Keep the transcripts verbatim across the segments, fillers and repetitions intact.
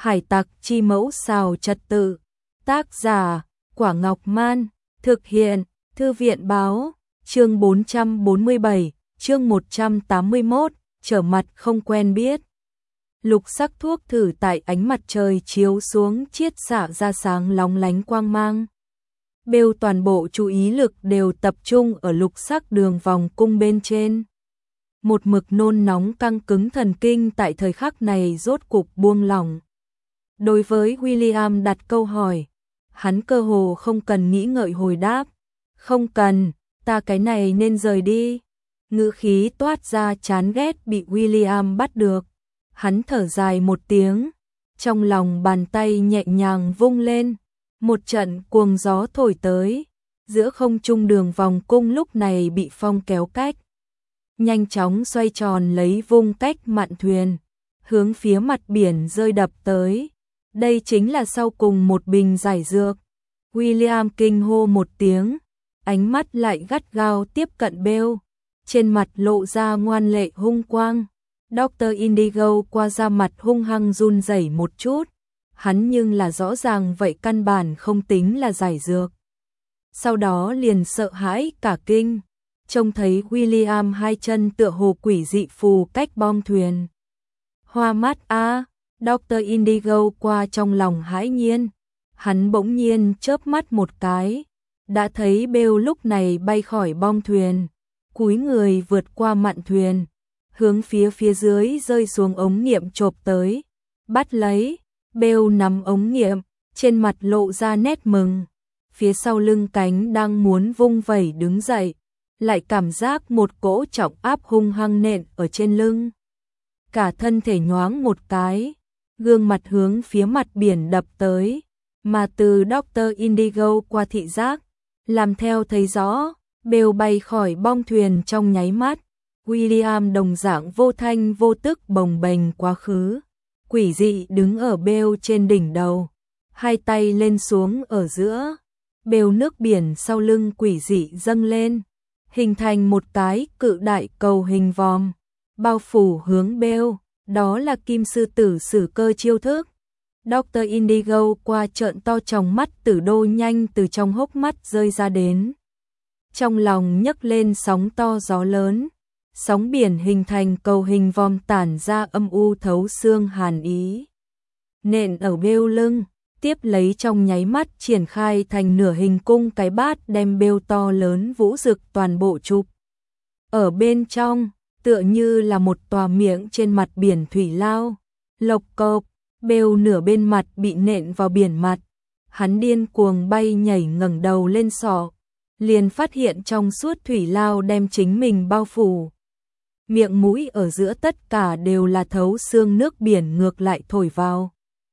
Hải tặc chi mẫu xào trật tự. Tác giả Quả Ngọc Man. Thực hiện Thư viện Báo. Chương bốn trăm bốn mươi bảy, chương một trăm tám mươi mốt, trở mặt không quen biết. Lục sắc thuốc thử tại ánh mặt trời chiếu xuống chiết xạ ra sáng lóng lánh quang mang. Bêu toàn bộ chú ý lực đều tập trung ở lục sắc đường vòng cung bên trên. Một mực nôn nóng căng cứng thần kinh tại thời khắc này rốt cục buông lỏng. Đối với William đặt câu hỏi, hắn cơ hồ không cần nghĩ ngợi hồi đáp. Không cần, ta cái này nên rời đi. Ngữ khí toát ra chán ghét bị William bắt được. Hắn thở dài một tiếng, trong lòng bàn tay nhẹ nhàng vung lên. Một trận cuồng gió thổi tới, giữa không trung đường vòng cung lúc này bị phong kéo cách. Nhanh chóng xoay tròn lấy vung cách mạn thuyền, hướng phía mặt biển rơi đập tới. Đây chính là sau cùng một bình giải dược. William kinh hô một tiếng, ánh mắt lại gắt gao tiếp cận Bale, trên mặt lộ ra ngoan lệ hung quang. Doctor Indigo qua da mặt hung hăng run rẩy một chút, hắn nhưng là rõ ràng vậy căn bản không tính là giải dược. Sau đó liền sợ hãi cả kinh, trông thấy William hai chân tựa hồ quỷ dị phù cách bom thuyền. Hoa mắt a, Doctor Indigo qua trong lòng hãi nhiên, hắn bỗng nhiên chớp mắt một cái, đã thấy Bale lúc này bay khỏi bom thuyền, cúi người vượt qua mạn thuyền, hướng phía phía dưới rơi xuống ống nghiệm chộp tới, bắt lấy. Bale nắm ống nghiệm, trên mặt lộ ra nét mừng, phía sau lưng cánh đang muốn vung vẩy đứng dậy, lại cảm giác một cỗ trọng áp hung hăng nện ở trên lưng. Cả thân thể nhoáng một cái, gương mặt hướng phía mặt biển đập tới, mà từ Doctor Indigo qua thị giác, làm theo thấy rõ, Bale bay khỏi bong thuyền trong nháy mắt. William đồng dạng vô thanh vô tức bồng bềnh quá khứ, quỷ dị đứng ở Bale trên đỉnh đầu, hai tay lên xuống ở giữa. Bale nước biển sau lưng quỷ dị dâng lên, hình thành một cái cự đại cầu hình vòm, bao phủ hướng Bale, đó là kim sư tử sử cơ chiêu thức. Doctor Indigo qua trợn to tròng mắt tử đô nhanh từ trong hốc mắt rơi ra đến. Trong lòng nhấc lên sóng to gió lớn, sóng biển hình thành cầu hình vòm tản ra âm u thấu xương hàn ý. Nện ở Bale lưng, tiếp lấy trong nháy mắt triển khai thành nửa hình cung cái bát đem Bale to lớn vũ rực toàn bộ chụp. Ở bên trong, tựa như là một tòa miệng trên mặt biển thủy lao. Lộc cộp, Bale nửa bên mặt bị nện vào biển mặt. Hắn điên cuồng bay nhảy ngẩng đầu lên sọ, liền phát hiện trong suốt thủy lao đem chính mình bao phủ. Miệng mũi ở giữa tất cả đều là thấu xương nước biển ngược lại thổi vào.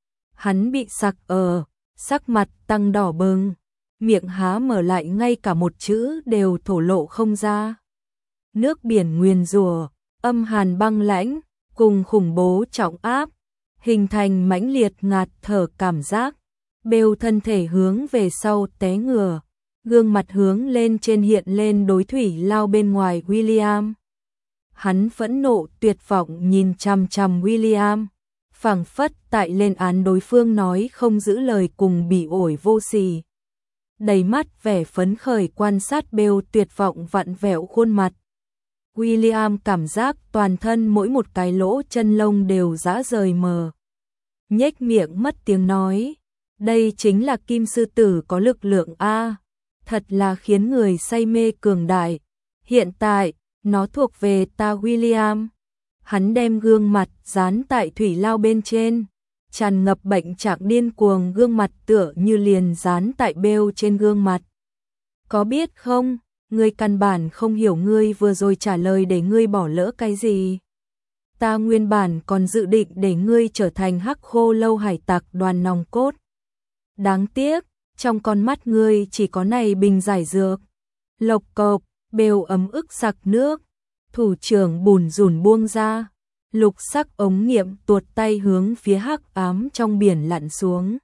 Hắn bị sặc ở, sắc mặt tăng đỏ bừng, miệng há mở lại ngay cả một chữ đều thổ lộ không ra. Nước biển nguyền rủa, âm hàn băng lãnh, cùng khủng bố trọng áp, hình thành mãnh liệt ngạt thở cảm giác. Bale thân thể hướng về sau té ngửa, gương mặt hướng lên trên hiện lên đối thủy lao bên ngoài William. Hắn phẫn nộ tuyệt vọng nhìn chằm chằm William, phảng phất tại lên án đối phương nói không giữ lời cùng bị ổi vô sỉ. Đầy mắt vẻ phấn khởi quan sát Bale tuyệt vọng vặn vẹo khuôn mặt. William cảm giác toàn thân mỗi một cái lỗ chân lông đều rã rời mờ. Nhếch miệng mất tiếng nói, đây chính là kim sư tử có lực lượng a, thật là khiến người say mê cường đại. Hiện tại, nó thuộc về ta William. Hắn đem gương mặt dán tại thủy lao bên trên, tràn ngập bệnh trạng điên cuồng gương mặt tựa như liền dán tại Bale trên gương mặt. Có biết không, ngươi căn bản không hiểu ngươi vừa rồi trả lời để ngươi bỏ lỡ cái gì. Ta nguyên bản còn dự định để ngươi trở thành hắc khô lâu hải tặc đoàn nòng cốt. Đáng tiếc, trong con mắt ngươi chỉ có này bình giải dược. Lộc cộp, Bale ấm ức sặc nước, thủ trưởng bùn rùn buông ra, lục sắc ống nghiệm tuột tay hướng phía hắc ám trong biển lặn xuống.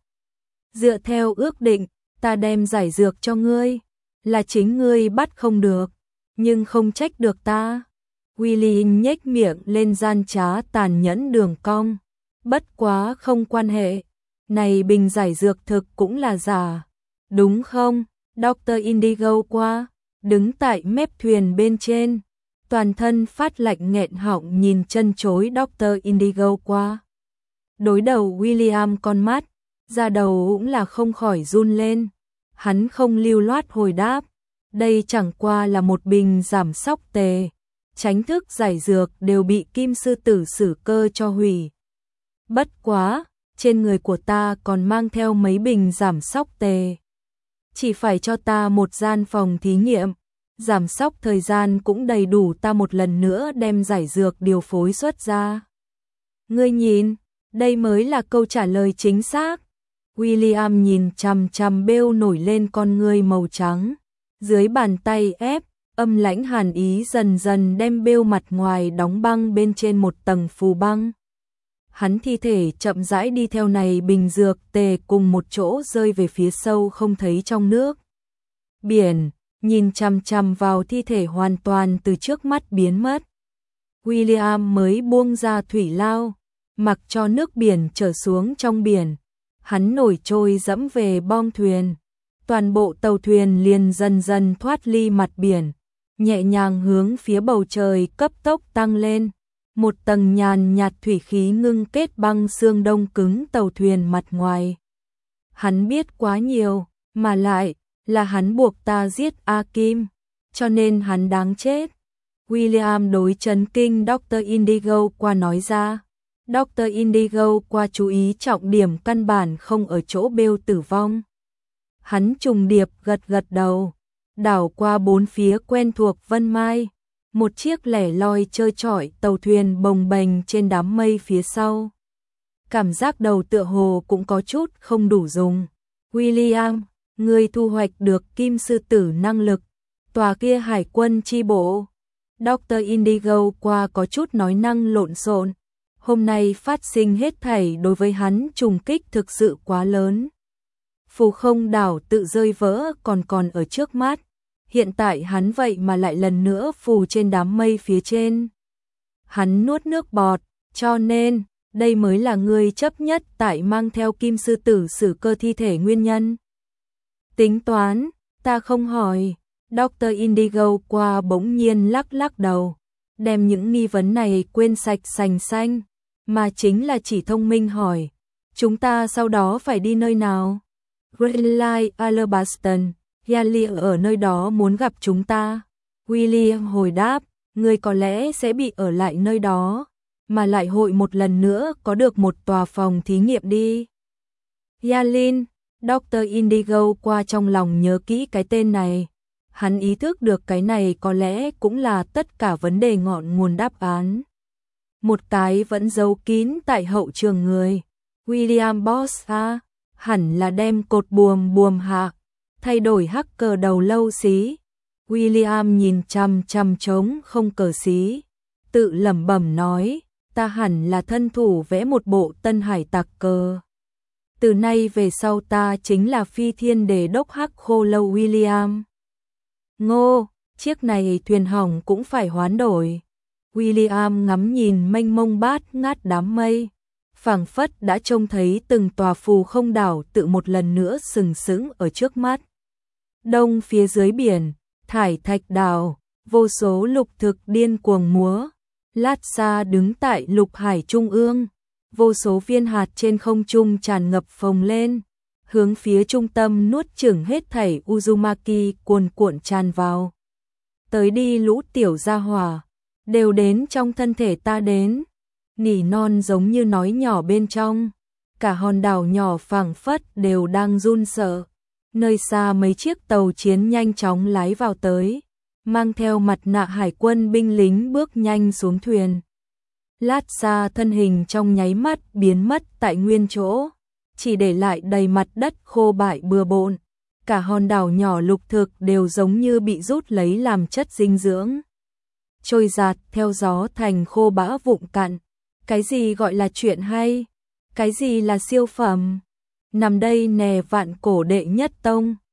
Dựa theo ước định, ta đem giải dược cho ngươi, là chính ngươi bắt không được, nhưng không trách được ta. Willy nhếch miệng lên gian trá tàn nhẫn đường cong, Bất quá không quan hệ, này bình giải dược thực cũng là giả, đúng không? Doctor Indigo qua, đứng tại mép thuyền bên trên, toàn thân phát lạnh nghẹn họng nhìn chân chối Doctor Indigo qua. Đối đầu William con mắt, da đầu cũng là không khỏi run lên, hắn không lưu loát hồi đáp, đây chẳng qua là một bình giảm sóc tề, tránh thức giải dược đều bị kim sư tử xử cơ cho hủy. Bất quá, trên người của ta còn mang theo mấy bình giảm sóc tề. Chỉ phải cho ta một gian phòng thí nghiệm, giảm sóc thời gian cũng đầy đủ ta một lần nữa đem giải dược điều phối xuất ra. Ngươi nhìn, đây mới là câu trả lời chính xác. William nhìn chằm chằm bêu nổi lên con ngươi màu trắng, dưới bàn tay ép, âm lãnh hàn ý dần dần đem bêu mặt ngoài đóng băng bên trên một tầng phù băng. Hắn thi thể chậm rãi đi theo này bình dược tề cùng một chỗ rơi về phía sâu không thấy trong nước. Biển, nhìn chằm chằm vào thi thể hoàn toàn từ trước mắt biến mất. William mới buông ra thủy lao, mặc cho nước biển trở xuống trong biển. Hắn nổi trôi dẫm về bong thuyền. Toàn bộ tàu thuyền liền dần dần thoát ly mặt biển, nhẹ nhàng hướng phía bầu trời cấp tốc tăng lên. Một tầng nhàn nhạt thủy khí ngưng kết băng xương đông cứng tàu thuyền mặt ngoài. Hắn biết quá nhiều, mà lại là hắn buộc ta giết A Kim, cho nên hắn đáng chết. William đối chấn kinh Doctor Indigo qua nói ra. Doctor Indigo qua chú ý trọng điểm căn bản không ở chỗ bêu tử vong. Hắn trùng điệp gật gật đầu, đảo qua bốn phía quen thuộc Vân Mai. Một chiếc lẻ loi trơ trọi tàu thuyền bồng bềnh trên đám mây phía sau. Cảm giác đầu tựa hồ cũng có chút không đủ dùng. William, ngươi thu hoạch được kim sư tử năng lực, tòa kia hải quân chi bộ. Doctor Indigo qua có chút nói năng lộn xộn. Hôm nay phát sinh hết thảy đối với hắn trùng kích thực sự quá lớn. Phù không đảo tự rơi vỡ còn còn ở trước mắt. Hiện tại hắn vậy mà lại lần nữa phù trên đám mây phía trên. Hắn nuốt nước bọt, cho nên, đây mới là người chấp nhất tại mang theo kim sư tử xử cơ thi thể nguyên nhân. Tính toán, ta không hỏi. Doctor Indigo qua bỗng nhiên lắc lắc đầu, đem những nghi vấn này quên sạch sành xanh, mà chính là chỉ thông minh hỏi. Chúng ta sau đó phải đi nơi nào? Greenlight Alabaston. Yali ở nơi đó muốn gặp chúng ta. William hồi đáp, người có lẽ sẽ bị ở lại nơi đó, mà lại hội một lần nữa có được một tòa phòng thí nghiệm đi. Yalin, Doctor Indigo qua trong lòng nhớ kỹ cái tên này. Hắn ý thức được cái này có lẽ cũng là tất cả vấn đề ngọn nguồn đáp án. Một cái vẫn giấu kín tại hậu trường người. William Boss à, hẳn là đem cột buồm buồm hạ. Thay đổi hacker đầu lâu xí. William nhìn chằm chằm trống không cờ xí, tự lẩm bẩm nói, ta hẳn là thân thủ vẽ một bộ tân hải tặc cờ. Từ nay về sau ta chính là phi thiên đề đốc hắc khô lâu William. Ngô, chiếc này thuyền hỏng cũng phải hoán đổi. William ngắm nhìn mênh mông bát ngát đám mây, phảng phất đã trông thấy từng tòa phù không đảo tự một lần nữa sừng sững ở trước mắt. Đông phía dưới biển, thải thạch đảo, vô số lục thực điên cuồng múa. Lát xa đứng tại lục hải trung ương, vô số viên hạt trên không trung tràn ngập phồng lên, hướng phía trung tâm nuốt chửng hết thảy Uzumaki cuồn cuộn tràn vào. Tới đi lũ tiểu gia hỏa, đều đến trong thân thể ta đến. Nỉ non giống như nói nhỏ bên trong, cả hòn đảo nhỏ phảng phất đều đang run sợ. Nơi xa mấy chiếc tàu chiến nhanh chóng lái vào tới, mang theo mặt nạ hải quân binh lính bước nhanh xuống thuyền. Lát xa thân hình trong nháy mắt biến mất tại nguyên chỗ, chỉ để lại đầy mặt đất khô bại bừa bộn. Cả hòn đảo nhỏ lục thực đều giống như bị rút lấy làm chất dinh dưỡng, trôi giạt theo gió thành khô bã vụn cạn. Cái gì gọi là chuyện hay? Cái gì là siêu phẩm? Nằm đây nè vạn cổ đệ nhất tông.